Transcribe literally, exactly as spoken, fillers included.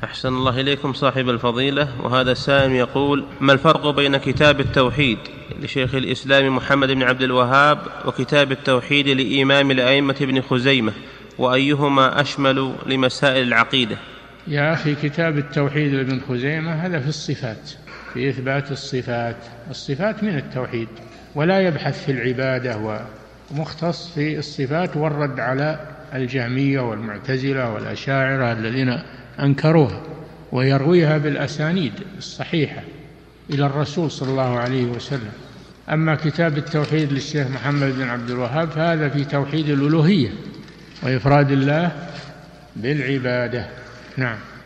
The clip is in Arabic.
أحسن الله إليكم صاحب الفضيلة. وهذا السائل يقول: ما الفرق بين كتاب التوحيد لشيخ الإسلام محمد بن عبد الوهاب وكتاب التوحيد لإمام الأئمة ابن خزيمة، وأيهما أشمل لمسائل العقيدة؟ يا أخي، كتاب التوحيد لابن خزيمة هذا في الصفات، في إثبات الصفات، الصفات من التوحيد، ولا يبحث في العبادة، ومختص في الصفات والرد على الجهمية والمعتزلة والأشاعرة الذين أنكروها، ويرويها بالأسانيد الصحيحة إلى الرسول صلى الله عليه وسلم. أما كتاب التوحيد للشيخ محمد بن عبد الوهاب فهذا في توحيد الألوهية وإفراد الله بالعبادة. نعم.